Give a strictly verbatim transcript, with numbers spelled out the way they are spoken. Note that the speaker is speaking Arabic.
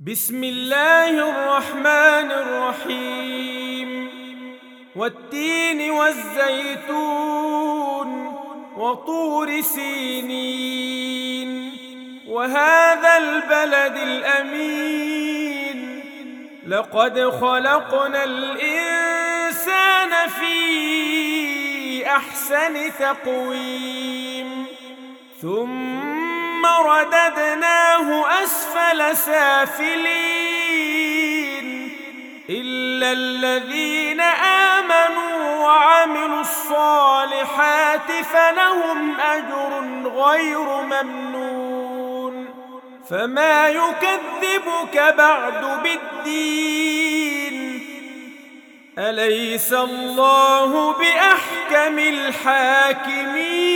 بسم الله الرحمن الرحيم والتين والزيتون وطور سينين وهذا البلد الأمين لقد خلقنا الإنسان في أحسن تقويم ثم رددناه أسفل سافلين إلا الذين آمنوا وعملوا الصالحات فلهم أجر غير ممنون فما يكذبك بعد بالدين أليس الله بأحكم الحاكمين